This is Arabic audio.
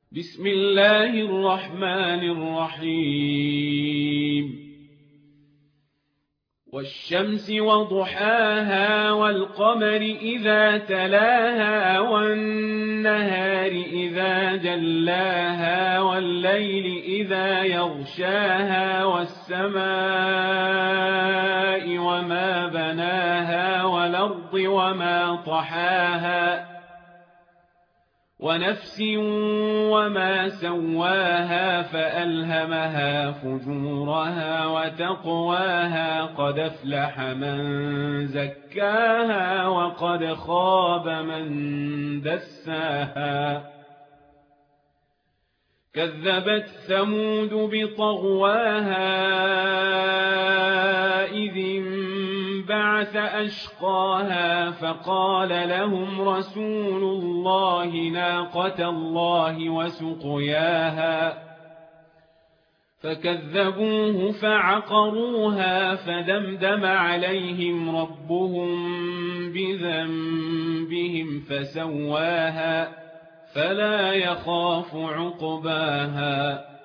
بسم الله الرحمن الرحيم والشمس وضحاها والقمر إذا تلاها والنهار إذا جلاها والليل إذا يغشاها والسماء وما بناها والأرض وما طحاها ونفس وما سواها فألهمها فجورها وتقواها قد أفلح من زكاها وقد خاب من دساها كذبت ثمود بطغواها إذ انبعث أشقاها فقال لهم رسول الله ناقة الله وسقياها فكذبوه فعقروها فدمدم عليهم ربهم بذنبهم فسواها فلا يخاف عقباها